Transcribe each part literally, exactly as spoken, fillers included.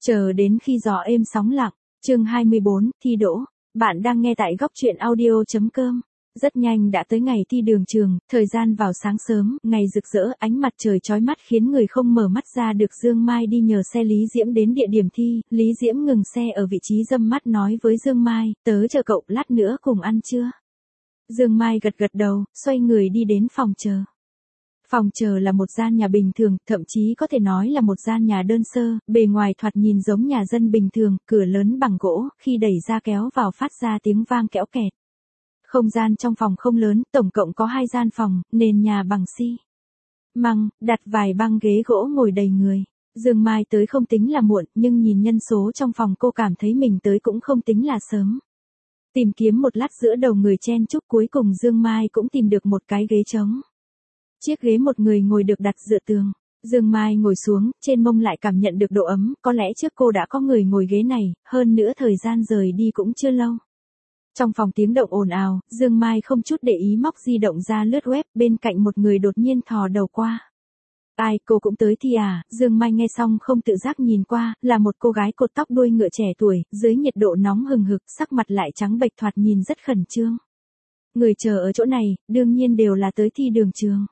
Chờ đến khi gió êm sóng lặng, chương hai mươi bốn, thi đỗ. Bạn đang nghe tại góc truyện audio chấm com. Rất nhanh đã tới ngày thi đường trường, thời gian vào sáng sớm, ngày rực rỡ, ánh mặt trời chói mắt khiến người không mở mắt ra được. Dương Mai đi nhờ xe Lý Diễm đến địa điểm thi, Lý Diễm ngừng xe ở vị trí râm mắt nói với Dương Mai, tớ chờ cậu, lát nữa cùng ăn trưa. Dương Mai gật gật đầu, xoay người đi đến phòng chờ. Phòng chờ là một gian nhà bình thường, thậm chí có thể nói là một gian nhà đơn sơ, bề ngoài thoạt nhìn giống nhà dân bình thường, cửa lớn bằng gỗ, khi đẩy ra kéo vào phát ra tiếng vang kẽo kẹt. Không gian trong phòng không lớn, tổng cộng có hai gian phòng, nền nhà bằng xi măng, đặt vài băng ghế gỗ ngồi đầy người. Dương Mai tới không tính là muộn, nhưng nhìn nhân số trong phòng cô cảm thấy mình tới cũng không tính là sớm. Tìm kiếm một lát giữa đầu người chen chúc, cuối cùng Dương Mai cũng tìm được một cái ghế trống. Chiếc ghế một người ngồi được đặt dựa tường. Dương Mai ngồi xuống, trên mông lại cảm nhận được độ ấm, có lẽ trước cô đã có người ngồi ghế này, hơn nữa thời gian rời đi cũng chưa lâu. Trong phòng tiếng động ồn ào, Dương Mai không chút để ý móc di động ra lướt web, bên cạnh một người đột nhiên thò đầu qua. Ai, cô cũng tới thi à? Dương Mai nghe xong không tự giác nhìn qua, là một cô gái cột tóc đuôi ngựa trẻ tuổi, dưới nhiệt độ nóng hừng hực, sắc mặt lại trắng bệch thoạt nhìn rất khẩn trương. Người chờ ở chỗ này, đương nhiên đều là tới thi đường trường.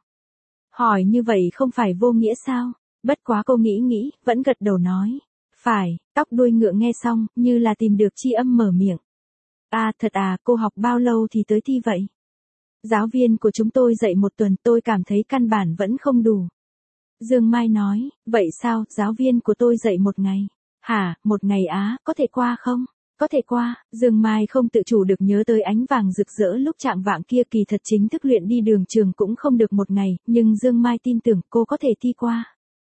Hỏi như vậy không phải vô nghĩa sao? Bất quá cô nghĩ nghĩ, vẫn gật đầu nói. Phải, tóc đuôi ngựa nghe xong, như là tìm được chi âm mở miệng. À, thật à, cô học bao lâu thì tới thi vậy? Giáo viên của chúng tôi dạy một tuần, tôi cảm thấy căn bản vẫn không đủ. Dương Mai nói, vậy sao, giáo viên của tôi dạy một ngày. Hả, một ngày á, có thể qua không? Có thể qua. Dương Mai không tự chủ được nhớ tới ánh vàng rực rỡ lúc chạng vạng kia, kỳ thật chính thức luyện đi đường trường cũng không được một ngày, nhưng Dương Mai tin tưởng cô có thể thi qua.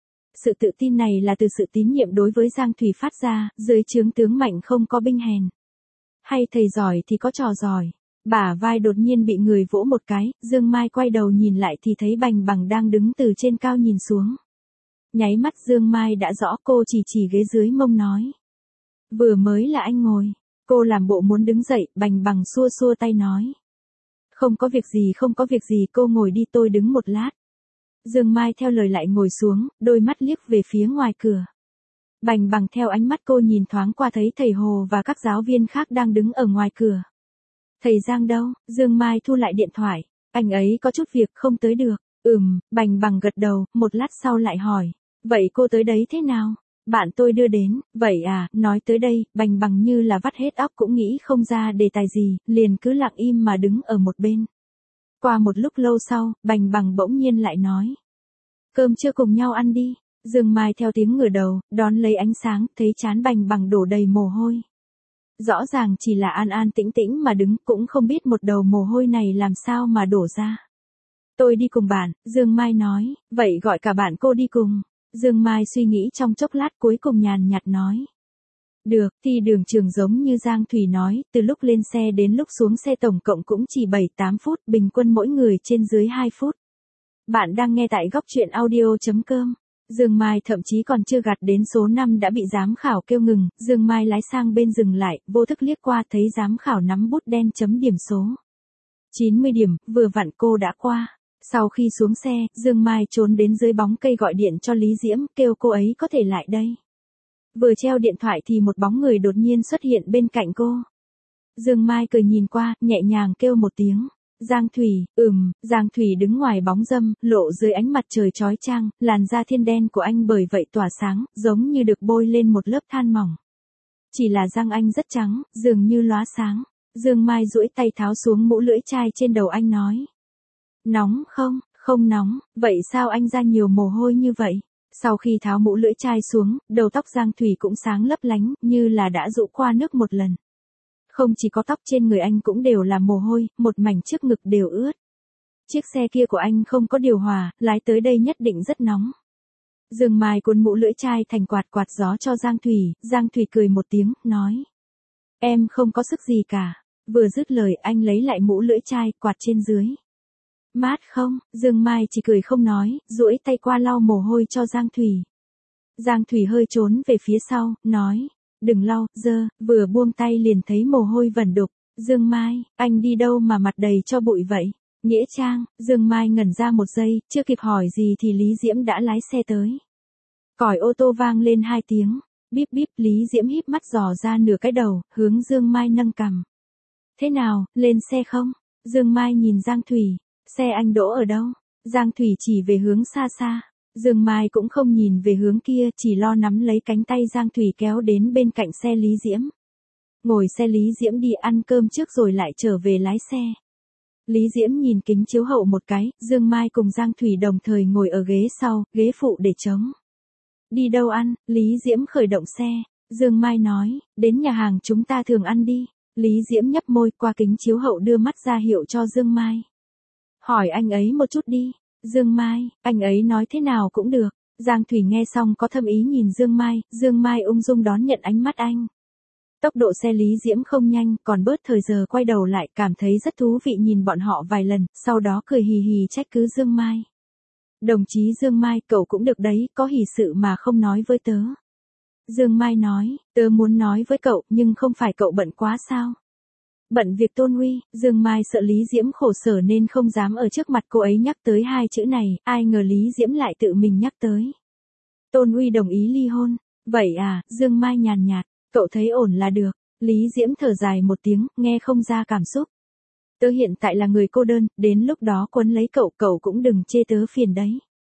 Sự tự tin này là từ sự tín nhiệm đối với Giang Thủy phát ra, dưới trướng tướng mạnh không có binh hèn. Hay thầy giỏi thì có trò giỏi. Bả vai đột nhiên bị người vỗ một cái, Dương Mai quay đầu nhìn lại thì thấy Bành Bằng đang đứng từ trên cao nhìn xuống. Nháy mắt Dương Mai đã rõ, cô chỉ chỉ ghế dưới mông nói. Vừa mới là anh ngồi. Cô làm bộ muốn đứng dậy, Bành Bằng xua xua tay nói. Không có việc gì, không có việc gì, cô ngồi đi, tôi đứng một lát. Dương Mai theo lời lại ngồi xuống, đôi mắt liếc về phía ngoài cửa. Bành Bằng theo ánh mắt cô nhìn thoáng qua thấy thầy Hồ và các giáo viên khác đang đứng ở ngoài cửa. Thầy Giang đâu? Dương Mai thu lại điện thoại. Anh ấy có chút việc không tới được. Ừm, Bành Bằng gật đầu, một lát sau lại hỏi. Vậy cô tới đấy thế nào? Bạn tôi đưa đến. Vậy à, nói tới đây, Bành Bằng như là vắt hết óc cũng nghĩ không ra đề tài gì, liền cứ lặng im mà đứng ở một bên. Qua một lúc lâu sau, Bành Bằng bỗng nhiên lại nói. Cơm chưa cùng nhau ăn đi. Dương Mai theo tiếng ngửa đầu, đón lấy ánh sáng, thấy trán Bành Bằng đổ đầy mồ hôi. Rõ ràng chỉ là an an tĩnh tĩnh mà đứng, cũng không biết một đầu mồ hôi này làm sao mà đổ ra. Tôi đi cùng bạn, Dương Mai nói, vậy gọi cả bạn cô đi cùng. Dương Mai suy nghĩ trong chốc lát cuối cùng nhàn nhạt nói. Được, thi đường trường giống như Giang Thủy nói, từ lúc lên xe đến lúc xuống xe tổng cộng cũng chỉ bảy tám phút, bình quân mỗi người trên dưới hai phút. Bạn đang nghe tại góc truyện audio chấm com. Dương Mai thậm chí còn chưa gặt đến số năm đã bị giám khảo kêu ngừng, Dương Mai lái sang bên dừng lại, vô thức liếc qua thấy giám khảo nắm bút đen chấm điểm số. chín mươi điểm, vừa vặn cô đã qua. Sau khi xuống xe, Dương Mai trốn đến dưới bóng cây gọi điện cho Lý Diễm, kêu cô ấy có thể lại đây. Vừa treo điện thoại thì một bóng người đột nhiên xuất hiện bên cạnh cô. Dương Mai cười nhìn qua, nhẹ nhàng kêu một tiếng. Giang Thủy, ừm, Giang Thủy đứng ngoài bóng râm, lộ dưới ánh mặt trời chói chang, làn da thiên đen của anh bởi vậy tỏa sáng, giống như được bôi lên một lớp than mỏng. Chỉ là răng anh rất trắng, dường như lóa sáng. Dương Mai duỗi tay tháo xuống mũ lưỡi chai trên đầu anh nói. Nóng không? Không nóng, vậy sao anh ra nhiều mồ hôi như vậy? Sau khi tháo mũ lưỡi chai xuống, đầu tóc Giang Thủy cũng sáng lấp lánh, như là đã dụ qua nước một lần. Không chỉ có tóc trên người anh cũng đều là mồ hôi, một mảnh trước ngực đều ướt. Chiếc xe kia của anh không có điều hòa, lái tới đây nhất định rất nóng. Dương Mai cuốn mũ lưỡi chai thành quạt quạt gió cho Giang Thủy, Giang Thủy cười một tiếng, nói. Em không có sức gì cả. Vừa dứt lời anh lấy lại mũ lưỡi chai, quạt trên dưới. Mát không? Dương Mai chỉ cười không nói, duỗi tay qua lau mồ hôi cho Giang Thủy. Giang Thủy hơi trốn về phía sau, nói. Đừng lau, dơ, vừa buông tay liền thấy mồ hôi vẩn đục. Dương Mai, anh đi đâu mà mặt đầy cho bụi vậy? Nghĩa Trang, Dương Mai ngẩn ra một giây, chưa kịp hỏi gì thì Lý Diễm đã lái xe tới. Còi ô tô vang lên hai tiếng. Bíp bíp, Lý Diễm híp mắt dò ra nửa cái đầu, hướng Dương Mai nâng cằm. Thế nào, lên xe không? Dương Mai nhìn Giang Thủy, xe anh đỗ ở đâu? Giang Thủy chỉ về hướng xa xa. Dương Mai cũng không nhìn về hướng kia, chỉ lo nắm lấy cánh tay Giang Thủy kéo đến bên cạnh xe Lý Diễm. Ngồi xe Lý Diễm đi ăn cơm trước rồi lại trở về lái xe. Lý Diễm nhìn kính chiếu hậu một cái, Dương Mai cùng Giang Thủy đồng thời ngồi ở ghế sau, ghế phụ để trống. Đi đâu ăn? Lý Diễm khởi động xe. Dương Mai nói, đến nhà hàng chúng ta thường ăn đi. Lý Diễm nhấp môi qua kính chiếu hậu đưa mắt ra hiệu cho Dương Mai. Hỏi anh ấy một chút đi. Dương Mai, anh ấy nói thế nào cũng được. Giang Thủy nghe xong có thâm ý nhìn Dương Mai, Dương Mai ung dung đón nhận ánh mắt anh. Tốc độ xe Lý Diễm không nhanh, còn bớt thời giờ quay đầu lại, cảm thấy rất thú vị nhìn bọn họ vài lần, sau đó cười hì hì trách cứ Dương Mai. Đồng chí Dương Mai, cậu cũng được đấy, có hỷ sự mà không nói với tớ. Dương Mai nói, tớ muốn nói với cậu, nhưng không phải cậu bận quá sao? Bận việc Tôn Uy. Dương Mai sợ Lý Diễm khổ sở nên không dám ở trước mặt cô ấy nhắc tới hai chữ này, ai ngờ Lý Diễm lại tự mình nhắc tới. Tôn Uy đồng ý ly hôn. Vậy à, Dương Mai nhàn nhạt, cậu thấy ổn là được. Lý Diễm thở dài một tiếng, nghe không ra cảm xúc. Tớ hiện tại là người cô đơn, đến lúc đó quấn lấy cậu, cậu cũng đừng chê tớ phiền đấy.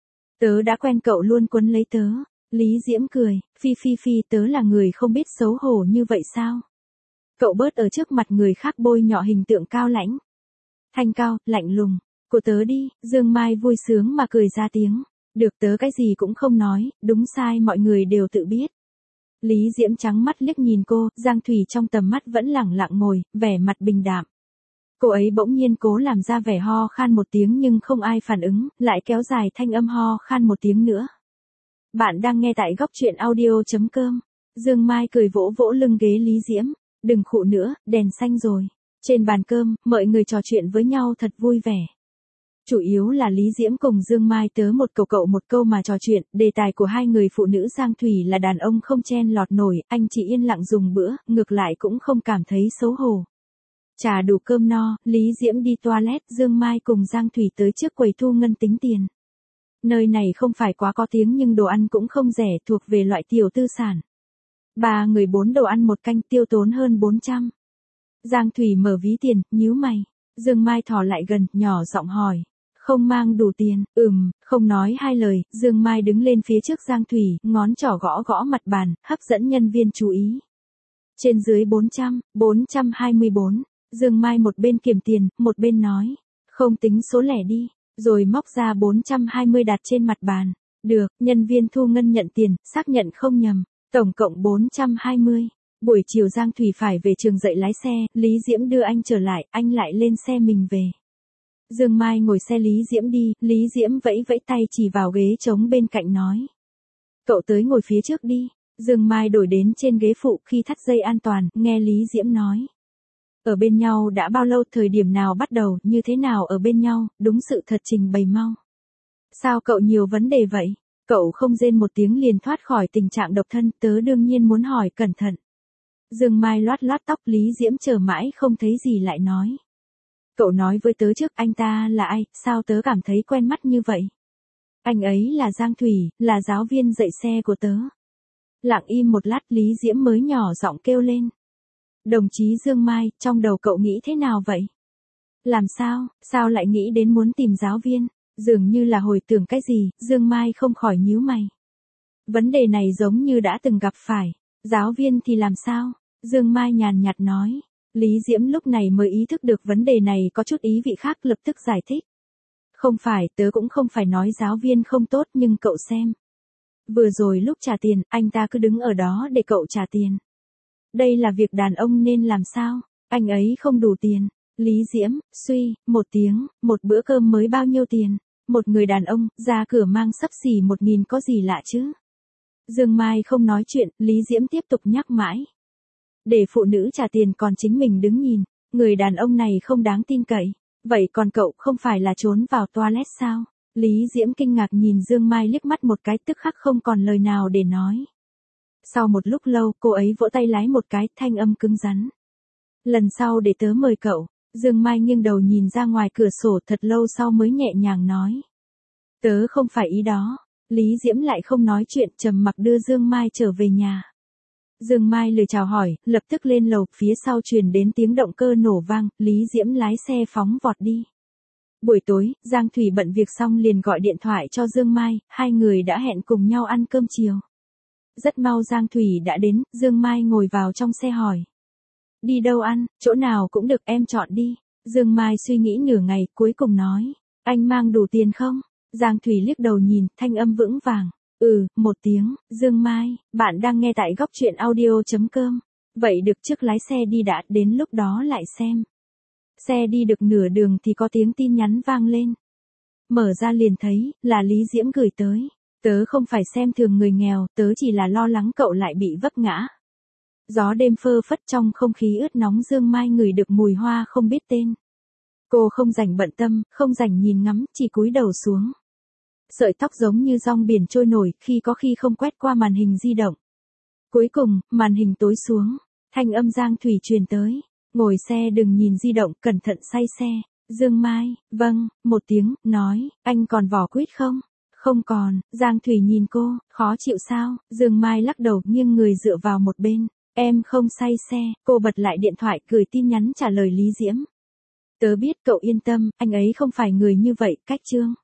Tớ đã quen cậu luôn quấn lấy tớ. Lý Diễm cười, phi phi phi, tớ là người không biết xấu hổ như vậy sao? Cậu bớt ở trước mặt người khác bôi nhọ hình tượng cao lãnh. Thanh cao, lạnh lùng, của tớ đi. Dương Mai vui sướng mà cười ra tiếng. Được, tớ cái gì cũng không nói, đúng sai mọi người đều tự biết. Lý Diễm trắng mắt liếc nhìn cô, Giang Thủy trong tầm mắt vẫn lẳng lặng ngồi, vẻ mặt bình đạm. Cô ấy bỗng nhiên cố làm ra vẻ ho khan một tiếng nhưng không ai phản ứng, lại kéo dài thanh âm ho khan một tiếng nữa. Bạn đang nghe tại góc truyện audio chấm com. Dương Mai cười vỗ vỗ lưng ghế Lý Diễm. Đừng khụ nữa, đèn xanh rồi. Trên bàn cơm, mọi người trò chuyện với nhau thật vui vẻ. Chủ yếu là Lý Diễm cùng Dương Mai tớ một câu cậu một câu mà trò chuyện, đề tài của hai người phụ nữ Giang Thủy là đàn ông không chen lọt nổi, anh chỉ yên lặng dùng bữa, ngược lại cũng không cảm thấy xấu hổ. Trà đủ cơm no, Lý Diễm đi toilet, Dương Mai cùng Giang Thủy tới trước quầy thu ngân tính tiền. Nơi này không phải quá có tiếng nhưng đồ ăn cũng không rẻ, thuộc về loại tiểu tư sản. Ba người bốn đồ ăn một canh tiêu tốn hơn bốn trăm. Giang Thủy mở ví tiền, nhíu mày. Dương Mai thò lại gần, nhỏ giọng hỏi. Không mang đủ tiền, ừm, không nói hai lời, Dương Mai đứng lên phía trước Giang Thủy, ngón trỏ gõ gõ mặt bàn, hấp dẫn nhân viên chú ý. Trên dưới bốn trăm, bốn trăm hai mươi bốn. Dương Mai một bên kiểm tiền, một bên nói. Không tính số lẻ đi, rồi móc ra bốn trăm hai mươi đặt trên mặt bàn. Được, nhân viên thu ngân nhận tiền, xác nhận không nhầm. Tổng cộng bốn trăm hai mươi. Buổi chiều Giang Thủy phải về trường dạy lái xe, Lý Diễm đưa anh trở lại, anh lại lên xe mình về. Dương Mai ngồi xe Lý Diễm đi, Lý Diễm vẫy vẫy tay chỉ vào ghế trống bên cạnh nói. Cậu tới ngồi phía trước đi. Dương Mai đổi đến trên ghế phụ khi thắt dây an toàn, nghe Lý Diễm nói. Ở bên nhau đã bao lâu, thời điểm nào bắt đầu, như thế nào ở bên nhau, đúng sự thật trình bày mau. Sao cậu nhiều vấn đề vậy? Cậu không rên một tiếng liền thoát khỏi tình trạng độc thân, tớ đương nhiên muốn hỏi cẩn thận. Dương Mai loát loát tóc, Lý Diễm chờ mãi không thấy gì lại nói. Cậu nói với tớ trước anh ta là ai, sao tớ cảm thấy quen mắt như vậy? Anh ấy là Giang Thủy, là giáo viên dạy xe của tớ. Lặng im một lát Lý Diễm mới nhỏ giọng kêu lên. Đồng chí Dương Mai, trong đầu cậu nghĩ thế nào vậy? Làm sao, sao lại nghĩ đến muốn tìm giáo viên? Dường như là hồi tưởng cái gì, Dương Mai không khỏi nhíu mày. Vấn đề này giống như đã từng gặp phải. Giáo viên thì làm sao? Dương Mai nhàn nhạt nói. Lý Diễm lúc này mới ý thức được vấn đề này có chút ý vị khác, lập tức giải thích. Không phải, tớ cũng không phải nói giáo viên không tốt nhưng cậu xem. Vừa rồi lúc trả tiền, anh ta cứ đứng ở đó để cậu trả tiền. Đây là việc đàn ông nên làm sao? Anh ấy không đủ tiền. Lý Diễm, suy, một tiếng, một bữa cơm mới bao nhiêu tiền? Một người đàn ông, ra cửa mang xấp xỉ một nghìn có gì lạ chứ? Dương Mai không nói chuyện, Lý Diễm tiếp tục nhắc mãi. Để phụ nữ trả tiền còn chính mình đứng nhìn, người đàn ông này không đáng tin cậy. Vậy còn cậu không phải là trốn vào toilet sao? Lý Diễm kinh ngạc nhìn Dương Mai liếc mắt một cái, tức khắc không còn lời nào để nói. Sau một lúc lâu, cô ấy vỗ tay lái một cái, thanh âm cứng rắn. Lần sau để tớ mời cậu. Dương Mai nghiêng đầu nhìn ra ngoài cửa sổ, thật lâu sau mới nhẹ nhàng nói. Tớ không phải ý đó. Lý Diễm lại không nói chuyện, trầm mặc đưa Dương Mai trở về nhà. Dương Mai lời chào hỏi, lập tức lên lầu, phía sau truyền đến tiếng động cơ nổ vang, Lý Diễm lái xe phóng vọt đi. Buổi tối, Giang Thủy bận việc xong liền gọi điện thoại cho Dương Mai, hai người đã hẹn cùng nhau ăn cơm chiều. Rất mau Giang Thủy đã đến, Dương Mai ngồi vào trong xe hỏi. Đi đâu ăn, chỗ nào cũng được em chọn đi. Dương Mai suy nghĩ nửa ngày, cuối cùng nói. Anh mang đủ tiền không? Giang Thủy liếc đầu nhìn, thanh âm vững vàng. Ừ, một tiếng, Dương Mai, bạn đang nghe tại góc truyện audio.com. Vậy được trước lái xe đi đã, đến lúc đó lại xem. Xe đi được nửa đường thì có tiếng tin nhắn vang lên. Mở ra liền thấy, là Lý Diễm gửi tới. Tớ không phải xem thường người nghèo, tớ chỉ là lo lắng cậu lại bị vấp ngã. Gió đêm phơ phất trong không khí ướt nóng, Dương Mai ngửi được mùi hoa không biết tên. Cô không rảnh bận tâm, không rảnh nhìn ngắm, chỉ cúi đầu xuống. Sợi tóc giống như dòng biển trôi nổi, khi có khi không quét qua màn hình di động. Cuối cùng, màn hình tối xuống, thanh âm Giang Thủy truyền tới. Ngồi xe đừng nhìn di động, cẩn thận say xe. Dương Mai, vâng, một tiếng, nói, anh còn vỏ quýt không? Không còn. Giang Thủy nhìn cô, khó chịu sao? Dương Mai lắc đầu, nghiêng người dựa vào một bên. Em không say xe. Cô bật lại điện thoại, gửi tin nhắn trả lời Lý Diễm. Tớ biết cậu yên tâm, anh ấy không phải người như vậy, cách chương.